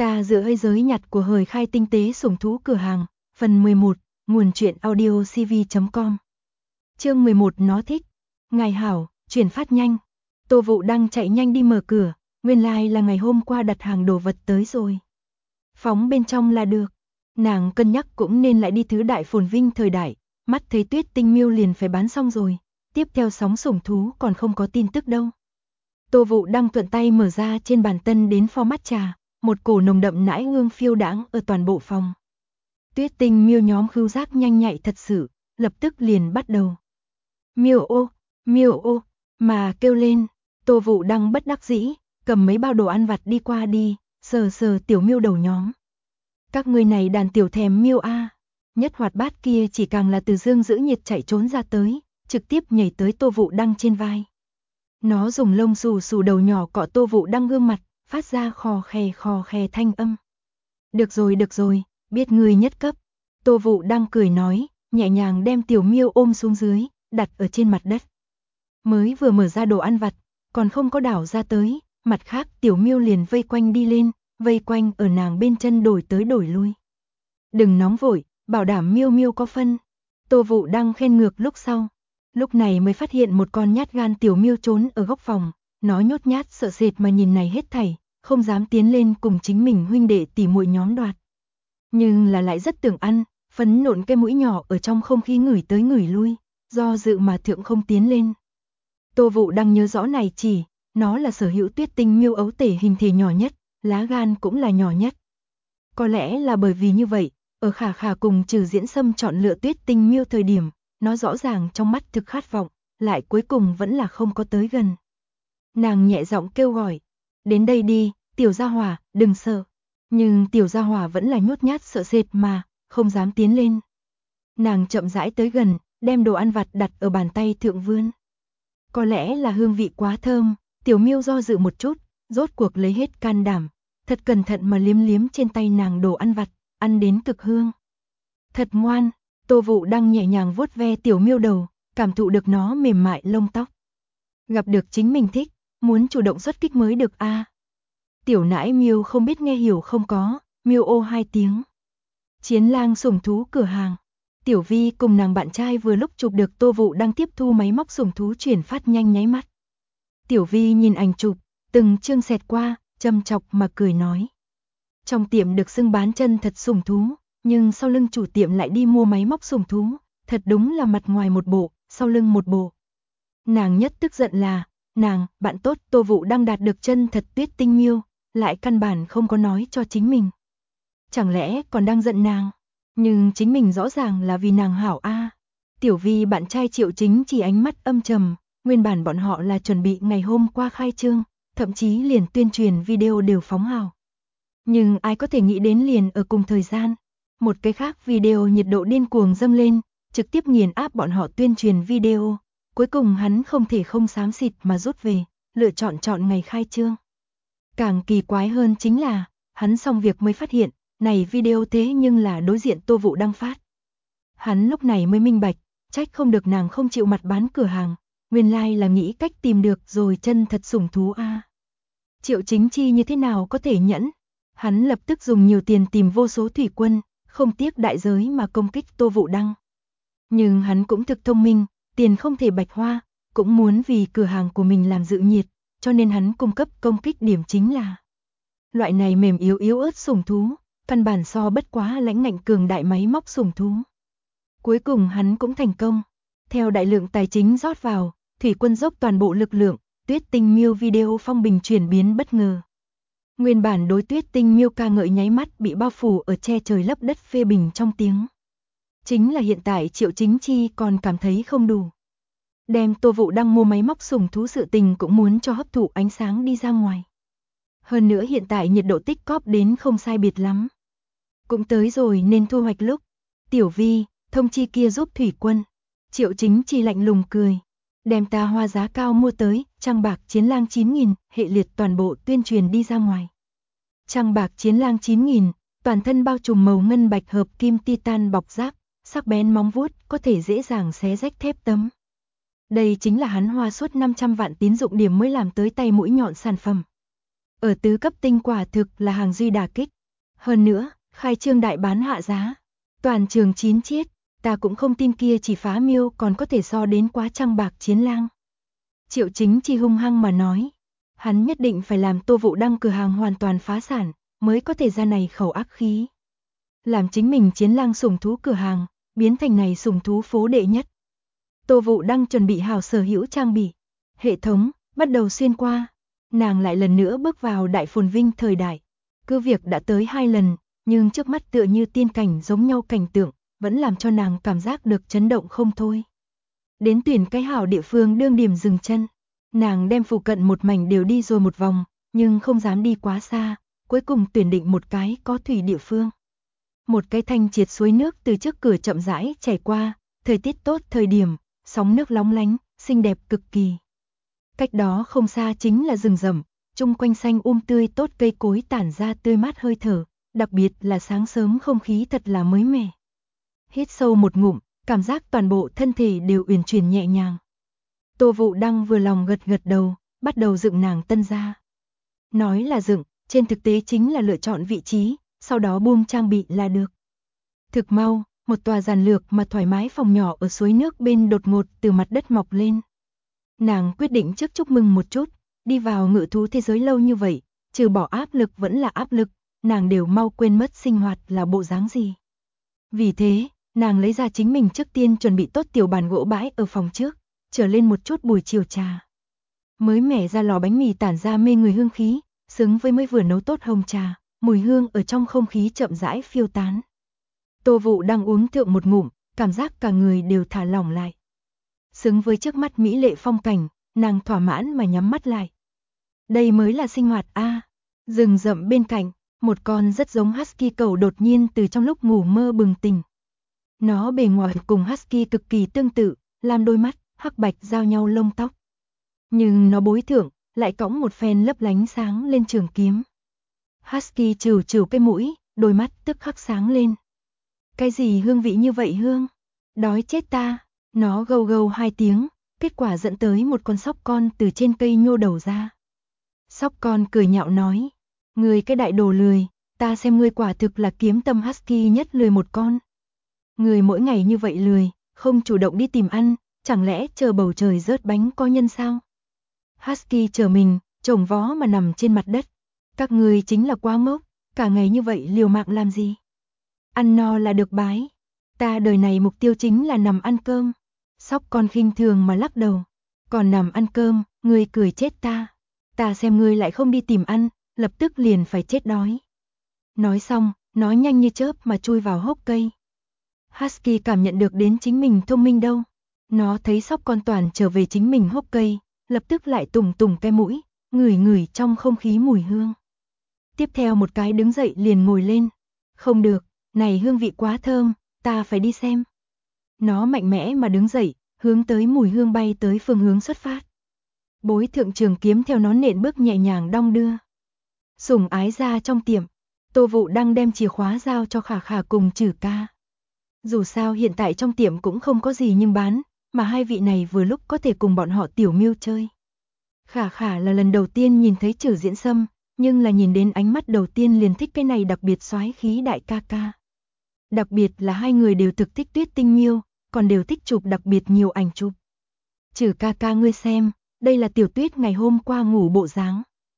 Ta dựa hơi giới nhặt của hời khai tinh tế sủng thú cửa hàng, phần 11, nguồn truyện audio cv.com. Chương 11 nó thích. Ngài hảo, chuyển phát nhanh. Tô Vụ đang chạy nhanh đi mở cửa, nguyên lai là ngày hôm qua đặt hàng đồ vật tới rồi. Phóng bên trong là được. Nàng cân nhắc cũng nên lại đi thứ đại phồn vinh thời đại, mắt thấy Tuyết Tinh Miêu liền phải bán xong rồi, tiếp theo sóng sủng thú còn không có tin tức đâu. Tô Vụ đang thuận tay mở ra trên bàn tân đến format trà, một cổ nồng đậm nãi hương phiêu đãng ở toàn bộ phòng. Tuyết Tinh Miêu nhóm khứu giác nhanh nhạy thật sự, lập tức liền bắt đầu. Miêu ô, mà kêu lên. Tô Vụ đang bất đắc dĩ, cầm mấy bao đồ ăn vặt đi qua đi, sờ sờ tiểu miêu đầu nhóm. Các người này đàn tiểu thèm miêu a. Nhất hoạt bát kia chỉ càng là từ dương giữ nhiệt chạy trốn ra tới, trực tiếp nhảy tới Tô Vụ đang trên vai. Nó dùng lông xù xù đầu nhỏ cọ Tô Vụ đang gương mặt, phát ra khò khè thanh âm. Được rồi, biết người nhất cấp. Tô Vụ đang cười nói, nhẹ nhàng đem tiểu miêu ôm xuống dưới, đặt ở trên mặt đất. Mới vừa mở ra đồ ăn vặt, còn không có đảo ra tới, mặt khác tiểu miêu liền vây quanh đi lên, vây quanh ở nàng bên chân đổi tới đổi lui. Đừng nóng vội, bảo đảm miêu miêu có phân. Tô Vụ đang khen ngược lúc sau. Lúc này mới phát hiện một con nhát gan tiểu miêu trốn ở góc phòng, nó nhốt nhát sợ sệt mà nhìn này hết thảy, không dám tiến lên cùng chính mình huynh đệ tỉ muội nhóm đoạt. Nhưng là lại rất tưởng ăn, phấn nộn cái mũi nhỏ ở trong không khí ngửi tới ngửi lui, do dự mà thượng không tiến lên. Tô Vụ đang nhớ rõ này chỉ, nó là sở hữu Tuyết Tinh Miêu ấu tể hình thể nhỏ nhất, lá gan cũng là nhỏ nhất. Có lẽ là bởi vì như vậy, ở Khả Khả cùng Trừ Diễn Sâm chọn lựa Tuyết Tinh Miêu thời điểm, nó rõ ràng trong mắt thực khát vọng, lại cuối cùng vẫn là không có tới gần. Nàng nhẹ giọng kêu gọi, đến đây đi, tiểu gia hỏa, đừng sợ. Nhưng tiểu gia hỏa vẫn là nhút nhát sợ sệt mà, không dám tiến lên. Nàng chậm rãi tới gần, đem đồ ăn vặt đặt ở bàn tay thượng vươn. Có lẽ là hương vị quá thơm, tiểu miêu do dự một chút, rốt cuộc lấy hết can đảm, thật cẩn thận mà liếm liếm trên tay nàng đồ ăn vặt, ăn đến cực hương. Thật ngoan. Tô Vụ đang nhẹ nhàng vuốt ve tiểu miêu đầu, cảm thụ được nó mềm mại lông tóc. Gặp được chính mình thích, muốn chủ động xuất kích mới được a. Tiểu nãi miêu không biết nghe hiểu không có, miêu ô 2 tiếng. Chiến lang sủng thú cửa hàng. Tiểu Vi cùng nàng bạn trai vừa lúc chụp được Tô Vụ đang tiếp thu máy móc sủng thú chuyển phát nhanh nháy mắt. Tiểu Vi nhìn ảnh chụp, từng chương xẹt qua, châm chọc mà cười nói. Trong tiệm được xưng bán chân thật sủng thú, nhưng sau lưng chủ tiệm lại đi mua máy móc sủng thú, thật đúng là mặt ngoài một bộ, sau lưng một bộ. Nàng nhất tức giận là, nàng, bạn tốt Tô Vụ đang đạt được chân thật Tuyết Tinh Miêu, lại căn bản không có nói cho chính mình. Chẳng lẽ còn đang giận nàng, nhưng chính mình rõ ràng là vì nàng hảo a. Tiểu Vi bạn trai Triệu Chính chỉ ánh mắt âm trầm, nguyên bản bọn họ là chuẩn bị ngày hôm qua khai trương, thậm chí liền tuyên truyền video đều phóng hào. Nhưng ai có thể nghĩ đến liền ở cùng thời gian, một cái khác video nhiệt độ điên cuồng dâng lên, trực tiếp nghiền áp bọn họ tuyên truyền video. Cuối cùng hắn không thể không xám xịt mà rút về, lựa chọn ngày khai trương. Càng kỳ quái hơn chính là, hắn xong việc mới phát hiện, này video thế nhưng là đối diện Tô Vụ đăng phát. Hắn lúc này mới minh bạch, trách không được nàng không chịu mặt bán cửa hàng, nguyên lai là nghĩ cách tìm được rồi chân thật sủng thú a. Triệu Chính Chi như thế nào có thể nhẫn? Hắn lập tức dùng nhiều tiền tìm vô số thủy quân, không tiếc đại giới mà công kích Tô Vụ đăng. Nhưng hắn cũng thực thông minh, tiền không thể bạch hoa, cũng muốn vì cửa hàng của mình làm dự nhiệt, cho nên hắn cung cấp công kích điểm chính là loại này mềm yếu ớt sủng thú, căn bản so bất quá lãnh ngạnh cường đại máy móc sủng thú. Cuối cùng hắn cũng thành công. Theo đại lượng tài chính rót vào, thủy quân dốc toàn bộ lực lượng, Tuyết Tinh Miêu video phong bình chuyển biến bất ngờ. Nguyên bản đối Tuyết Tinh Miêu ca ngợi nháy mắt bị bao phủ ở che trời lấp đất phê bình trong tiếng. Chính là hiện tại Triệu Chính Chi còn cảm thấy không đủ. Đem Tô Vụ đang mua máy móc sủng thú sự tình cũng muốn cho hấp thụ ánh sáng đi ra ngoài. Hơn nữa hiện tại nhiệt độ tích cóp đến không sai biệt lắm. Cũng tới rồi nên thu hoạch lúc. Tiểu Vi, thông chi kia giúp thủy quân. Triệu Chính Chi lạnh lùng cười. Đem ta hoa giá cao mua tới, Trăng Bạc Chiến Lang 9000, hệ liệt toàn bộ tuyên truyền đi ra ngoài. Trăng Bạc Chiến Lang 9000, toàn thân bao trùm màu ngân bạch hợp kim titan bọc giáp, sắc bén móng vuốt, có thể dễ dàng xé rách thép tấm. Đây chính là hắn hoa suốt 500 vạn tín dụng điểm mới làm tới tay mũi nhọn sản phẩm. Ở tứ cấp tinh quả thực là hàng duy đả kích. Hơn nữa, khai trương đại bán hạ giá. Toàn trường 9 chiết, ta cũng không tin kia chỉ phá miêu còn có thể so đến quá trăng bạc chiến lang. Triệu Chính Chi hung hăng mà nói. Hắn nhất định phải làm Tô Vũ Đăng cửa hàng hoàn toàn phá sản, mới có thể ra này khẩu ác khí. Làm chính mình chiến lang sủng thú cửa hàng, biến thành này sủng thú phố đệ nhất. Tô Vũ Đăng chuẩn bị hào sở hữu trang bị. Hệ thống, bắt đầu xuyên qua. Nàng lại lần nữa bước vào đại phồn vinh thời đại. Cứ việc đã tới 2 lần, nhưng trước mắt tựa như tiên cảnh giống nhau cảnh tượng, vẫn làm cho nàng cảm giác được chấn động không thôi. Đến tuyển cái hảo địa phương đương điểm dừng chân. Nàng đem phụ cận một mảnh đều đi rồi một vòng, nhưng không dám đi quá xa, cuối cùng tuyển định một cái có thủy địa phương. Một cái thanh triệt suối nước từ trước cửa chậm rãi chảy qua, thời tiết tốt thời điểm, sóng nước lóng lánh, xinh đẹp cực kỳ. Cách đó không xa chính là rừng rậm, chung quanh xanh tươi tốt cây cối tản ra tươi mát hơi thở, đặc biệt là sáng sớm không khí thật là mới mẻ. Hít sâu một ngụm, cảm giác toàn bộ thân thể đều uyển chuyển nhẹ nhàng. Tô Vũ Đăng vừa lòng gật gật đầu, bắt đầu dựng nàng tân gia. Nói là dựng, trên thực tế chính là lựa chọn vị trí, sau đó buông trang bị là được. Thực mau, một tòa giản lược mà thoải mái phòng nhỏ ở suối nước bên đột ngột từ mặt đất mọc lên. Nàng quyết định trước chúc mừng một chút, đi vào ngự thú thế giới lâu như vậy, trừ bỏ áp lực vẫn là áp lực, nàng đều mau quên mất sinh hoạt là bộ dáng gì. Vì thế, nàng lấy ra chính mình trước tiên chuẩn bị tốt tiểu bàn gỗ bãi ở phòng trước, trở lên một chút buổi chiều trà. Mới mẻ ra lò bánh mì tản ra mê người hương khí, xứng với mới vừa nấu tốt hồng trà, mùi hương ở trong không khí chậm rãi phiêu tán. Tô Vũ đang uống thượng một ngụm, cảm giác cả người đều thả lỏng lại. Xứng với trước mắt mỹ lệ phong cảnh, nàng thỏa mãn mà nhắm mắt lại. Đây mới là sinh hoạt a. Rừng rậm bên cạnh, một con rất giống husky cẩu đột nhiên từ trong lúc ngủ mơ bừng tỉnh. Nó bề ngoài cùng husky cực kỳ tương tự, làm đôi mắt hắc bạch giao nhau lông tóc. Nhưng nó bối thượng, lại cõng một phen lấp lánh sáng lên trường kiếm. Husky trừ trừ cái mũi, đôi mắt tức khắc sáng lên. Cái gì hương vị như vậy hương? Đói chết ta. Nó gâu gâu 2 tiếng, kết quả dẫn tới một con sóc con từ trên cây nhô đầu ra. Sóc con cười nhạo nói, ngươi cái đại đồ lười, ta xem ngươi quả thực là kiếm tâm husky nhất lười một con. Ngươi mỗi ngày như vậy lười, không chủ động đi tìm ăn, chẳng lẽ chờ bầu trời rớt bánh có nhân sao? Husky chờ mình, chồng vó mà nằm trên mặt đất. Các ngươi chính là quá ngốc, cả ngày như vậy liều mạng làm gì? Ăn no là được bái. Ta đời này mục tiêu chính là nằm ăn cơm. Sóc con khinh thường mà lắc đầu. Còn nằm ăn cơm, ngươi cười chết ta. Ta xem ngươi lại không đi tìm ăn, lập tức liền phải chết đói. Nói xong, nó nhanh như chớp mà chui vào hốc cây. Husky cảm nhận được đến chính mình thông minh đâu. Nó thấy sóc con toàn trở về chính mình hốc cây, lập tức lại tùng tùng cái mũi, ngửi ngửi trong không khí mùi hương. Tiếp theo một cái đứng dậy liền ngồi lên. Không được, này hương vị quá thơm, ta phải đi xem. Nó mạnh mẽ mà đứng dậy, hướng tới mùi hương bay tới phương hướng xuất phát. Bối thượng trường kiếm theo nó nện bước nhẹ nhàng đong đưa. Sủng ái ra trong tiệm, Tô Vũ đang đem chìa khóa giao cho Khả Khả cùng Trử Ca. Dù sao hiện tại trong tiệm cũng không có gì nhưng bán, mà hai vị này vừa lúc có thể cùng bọn họ tiểu miêu chơi. Khả Khả là lần đầu tiên nhìn thấy Trử Diễn Sâm, nhưng là nhìn đến ánh mắt đầu tiên liền thích cái này đặc biệt soái khí đại ca ca. Đặc biệt là hai người đều thực thích Tuyết Tinh miêu, còn đều thích chụp đặc biệt nhiều ảnh chụp. Trử ca ca ngươi xem, đây là Tiểu Tuyết ngày hôm qua ngủ bộ dáng.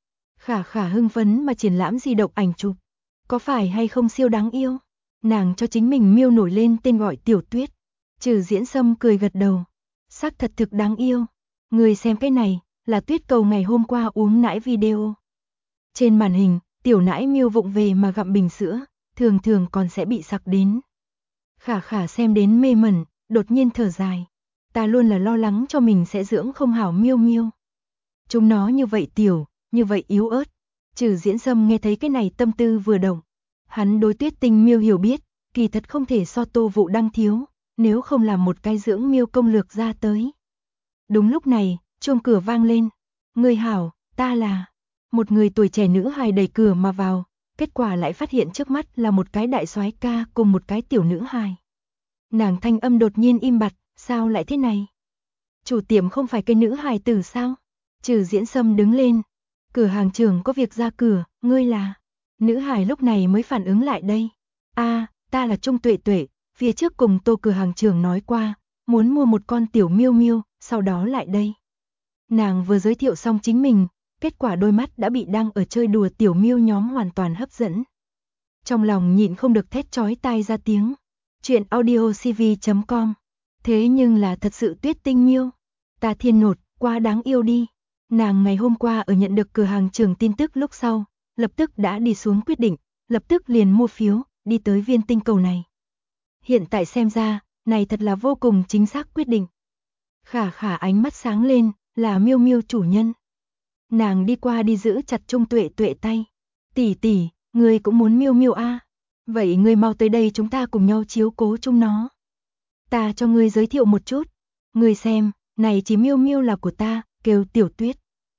Khả Khả hưng phấn mà triển lãm di động ảnh chụp. Có phải hay không siêu đáng yêu? Nàng cho chính mình miêu nổi lên tên gọi Tiểu Tuyết. Trử Diễn Sâm cười gật đầu. Sắc thật thực đáng yêu. Người xem cái này, là Tuyết cầu ngày hôm qua uống nãi video. Trên màn hình, tiểu nãi miêu vụng về mà gặm bình sữa, thường thường còn sẽ bị sặc đến. Khả Khả xem đến mê mẩn, đột nhiên thở dài. Ta luôn là lo lắng cho mình sẽ dưỡng không hảo miêu miêu. Chúng nó như vậy tiểu, như vậy yếu ớt. Trử Diễn Sâm nghe thấy cái này tâm tư vừa động. Hắn đối Tuyết Tinh miêu hiểu biết, kỳ thật không thể so Tô Vũ Đăng thiếu, nếu không làm một cái dưỡng miêu công lược ra tới. Đúng lúc này, chuông cửa vang lên. Người hảo, ta là... Một người tuổi trẻ nữ hài đẩy cửa mà vào, kết quả lại phát hiện trước mắt là một cái đại soái ca cùng một cái tiểu nữ hài. Nàng thanh âm đột nhiên im bặt, sao lại thế này? Chủ tiệm không phải cái nữ hài tử sao? Trử Diễn Sâm đứng lên. cửa hàng trưởng có việc ra cửa, ngươi là? Nữ hài lúc này mới phản ứng lại đây. Ta là Trung Tuệ Tuệ, phía trước cùng Tô cửa hàng trưởng nói qua, muốn mua một con tiểu miêu miêu, sau đó lại đây. Nàng vừa giới thiệu xong chính mình, kết quả đôi mắt đã bị đang ở chơi đùa tiểu miêu nhóm hoàn toàn hấp dẫn. Trong lòng nhịn không được thét chói tai ra tiếng. Chuyện audiocv.com. Thế nhưng là thật sự Tuyết Tinh miêu. Ta thiên nột, quá đáng yêu đi. Nàng ngày hôm qua ở nhận được cửa hàng trưởng tin tức lúc sau, lập tức đã đi xuống quyết định, lập tức liền mua phiếu, đi tới viên tinh cầu này. Hiện tại xem ra, này thật là vô cùng chính xác quyết định. Khả khả ánh mắt sáng lên, là miêu miêu chủ nhân. Nàng đi qua đi giữ chặt Trung Tuệ Tuệ tay. Tỷ tỷ, ngươi cũng muốn miêu miêu a? Vậy ngươi mau tới đây chúng ta cùng nhau chiếu cố chung nó. Ta cho ngươi giới thiệu một chút. Ngươi xem, này chỉ miêu miêu là của ta, kêu Tiểu Tuyết.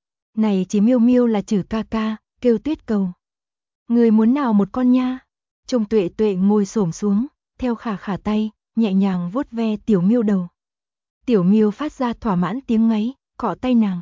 Này chỉ miêu miêu là Trử ca ca, kêu Tuyết Cầu. Ngươi muốn nào một con nha? Trung Tuệ Tuệ ngồi xổm xuống, theo khả khả tay, nhẹ nhàng vuốt ve tiểu miêu đầu. Tiểu miêu phát ra thỏa mãn tiếng ngáy, cọ tay nàng.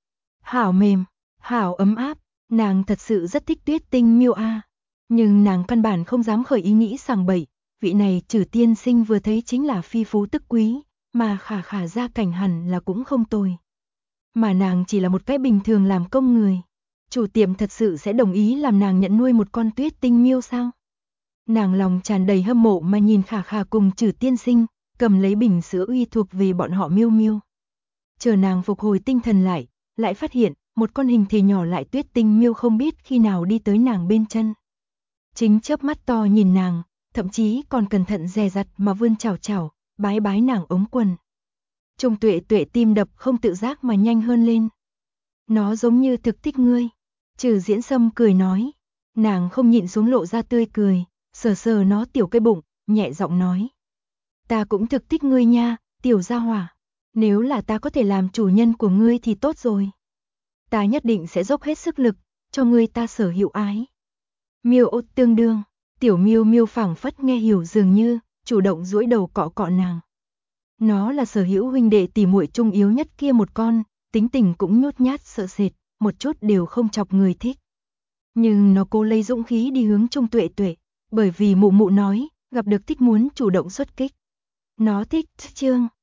Hảo mềm, hảo ấm áp, nàng thật sự rất thích Tuyết Tinh miêu a. Nhưng nàng căn bản không dám khởi ý nghĩ sằng bậy, vị này Trử tiên sinh vừa thấy chính là phi phú tức quý, mà khả khả gia cảnh hẳn là cũng không tồi. Mà nàng chỉ là một cái bình thường làm công người. Chủ tiệm thật sự sẽ đồng ý làm nàng nhận nuôi một con Tuyết Tinh miêu sao? Nàng lòng tràn đầy hâm mộ mà nhìn khả khả cùng Trử tiên sinh, cầm lấy bình sữa uy thuộc về bọn họ miêu miêu. Chờ nàng phục hồi tinh thần lại phát hiện, một con hình thể nhỏ lại Tuyết Tinh miêu không biết khi nào đi tới nàng bên chân. Chính chớp mắt to nhìn nàng, thậm chí còn cẩn thận dè dặt mà vươn chảo chảo, bái bái nàng ống quần. Trung Tuệ Tuệ tim đập không tự giác mà nhanh hơn lên. Nó giống như thực thích ngươi. Trừ Diễn Sâm cười nói. Nàng không nhịn xuống lộ ra tươi cười, sờ sờ nó tiểu cái bụng, nhẹ giọng nói. Ta cũng thực thích ngươi nha, tiểu gia hỏa. Nếu là ta có thể làm chủ nhân của ngươi thì tốt rồi. Ta nhất định sẽ dốc hết sức lực, cho ngươi ta sở hữu ái. Miêu ốt tương đương, tiểu miêu miêu phảng phất nghe hiểu dường như, chủ động duỗi đầu cọ cọ nàng. Nó là sở hữu huynh đệ tỉ muội trung yếu nhất kia một con, tính tình cũng nhút nhát sợ sệt, một chút đều không chọc người thích. Nhưng nó cố lấy dũng khí đi hướng Trung Tuệ Tuệ, bởi vì mụ mụ nói, gặp được thích muốn chủ động xuất kích. Nó thích chương